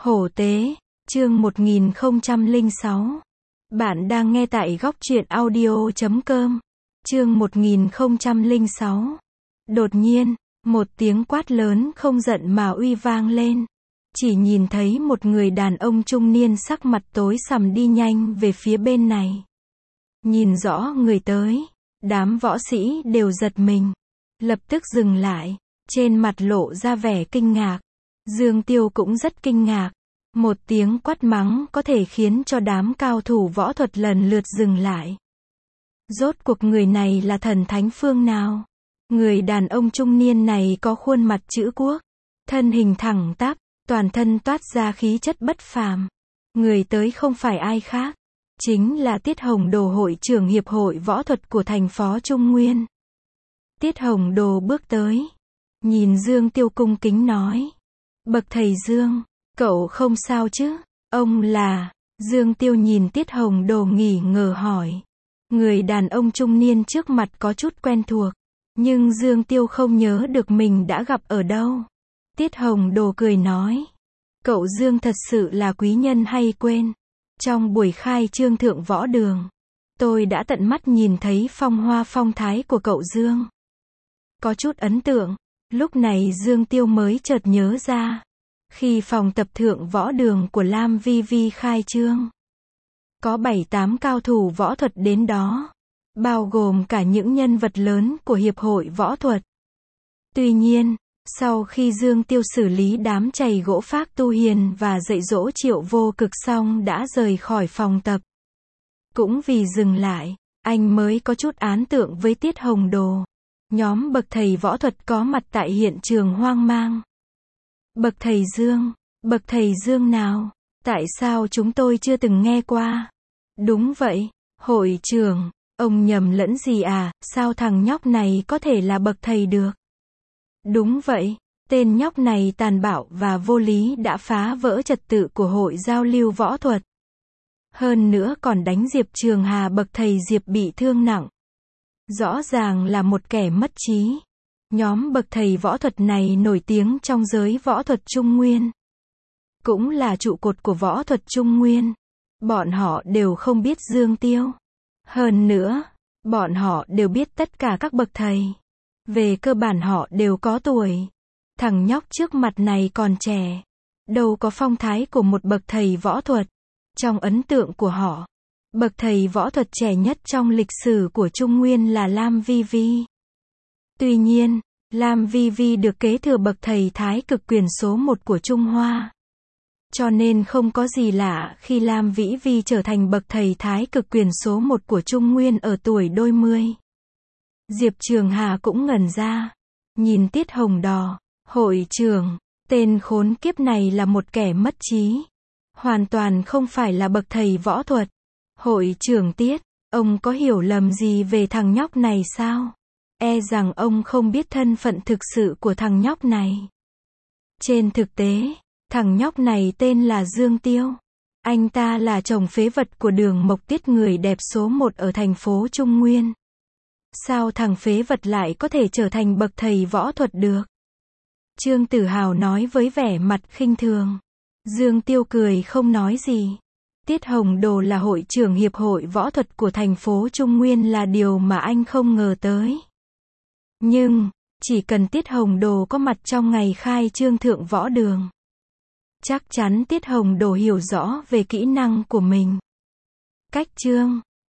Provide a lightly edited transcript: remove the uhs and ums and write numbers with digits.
Hổ tế, chương 1006. Bạn đang nghe tại góc truyện audio.com. Chương 1006. Đột nhiên, một tiếng quát lớn không giận mà uy vang lên. Chỉ nhìn thấy một người đàn ông trung niên sắc mặt tối sầm đi nhanh về phía bên này. Nhìn rõ người tới, đám võ sĩ đều giật mình. Lập tức dừng lại, trên mặt lộ ra vẻ kinh ngạc. Dương Tiêu cũng rất kinh ngạc. Một tiếng quát mắng có thể khiến cho đám cao thủ võ thuật lần lượt dừng lại. Rốt cuộc người này là thần thánh phương nào? Người đàn ông trung niên này có khuôn mặt chữ quốc, thân hình thẳng tắp, toàn thân toát ra khí chất bất phàm. Người tới không phải ai khác, chính là Tiết Hồng Đồ, hội trưởng hiệp hội võ thuật của thành phố Trung Nguyên. Tiết Hồng Đồ bước tới, nhìn Dương Tiêu cung kính nói: "Bậc thầy Dương, cậu không sao chứ?" "Ông là?" Dương Tiêu nhìn Tiết Hồng Đồ nghi ngờ hỏi. Người đàn ông trung niên trước mặt có chút quen thuộc, nhưng Dương Tiêu không nhớ được mình đã gặp ở đâu. Tiết Hồng Đồ cười nói: "Cậu Dương thật sự là quý nhân hay quên. Trong buổi khai trương Thượng Võ Đường, tôi đã tận mắt nhìn thấy phong hoa phong thái của cậu Dương. Có chút ấn tượng." Lúc này Dương Tiêu mới chợt nhớ ra, khi phòng tập Thượng Võ Đường của Lam Vi Vi khai trương, có 7-8 cao thủ võ thuật đến đó, bao gồm cả những nhân vật lớn của hiệp hội võ thuật. Tuy nhiên, sau khi Dương Tiêu xử lý đám chày gỗ Phác Tu Hiền và dạy dỗ Triệu Vô Cực xong đã rời khỏi phòng tập. Cũng vì dừng lại, anh mới có chút ấn tượng với Tiết Hồng Đồ. Nhóm bậc thầy võ thuật có mặt tại hiện trường hoang mang. Bậc thầy Dương nào? Tại sao chúng tôi chưa từng nghe qua? Đúng vậy, hội trưởng, ông nhầm lẫn gì à, sao thằng nhóc này có thể là bậc thầy được? Đúng vậy, tên nhóc này tàn bạo và vô lý đã phá vỡ trật tự của hội giao lưu võ thuật. Hơn nữa còn đánh Diệp Trường Hà bậc thầy Diệp bị thương nặng. Rõ ràng là một kẻ mất trí. Nhóm bậc thầy võ thuật này nổi tiếng trong giới võ thuật Trung Nguyên, cũng là trụ cột của võ thuật Trung Nguyên. Bọn họ đều không biết Dương Tiêu. Hơn nữa, bọn họ đều biết tất cả các bậc thầy. Về cơ bản họ đều có tuổi. Thằng nhóc trước mặt này còn trẻ, đâu có phong thái của một bậc thầy võ thuật. Trong ấn tượng của họ, bậc thầy võ thuật trẻ nhất trong lịch sử của Trung Nguyên là Lam Vi Vi. Tuy nhiên, Lam Vi Vi được kế thừa bậc thầy thái cực quyền số 1 của Trung Hoa. Cho nên không có gì lạ khi Lam Vĩ Vi trở thành bậc thầy thái cực quyền số 1 của Trung Nguyên ở tuổi đôi mươi. Diệp Trường Hà cũng ngẩn ra, nhìn Tiết Hồng Đồ, hội trưởng, tên khốn kiếp này là một kẻ mất trí. Hoàn toàn không phải là bậc thầy võ thuật. Hội trưởng Tiết, ông có hiểu lầm gì về thằng nhóc này sao? E rằng ông không biết thân phận thực sự của thằng nhóc này. Trên thực tế, thằng nhóc này tên là Dương Tiêu. Anh ta là chồng phế vật của Đường Mộc Tiết, người đẹp số 1 ở thành phố Trung Nguyên. Sao thằng phế vật lại có thể trở thành bậc thầy võ thuật được? Trương Tử Hào nói với vẻ mặt khinh thường. Dương Tiêu cười không nói gì. Tiết Hồng Đồ là hội trưởng hiệp hội võ thuật của thành phố Trung Nguyên là điều mà anh không ngờ tới. Nhưng, chỉ cần Tiết Hồng Đồ có mặt trong ngày khai trương Thượng Võ Đường, chắc chắn Tiết Hồng Đồ hiểu rõ về kỹ năng của mình. Cách trương,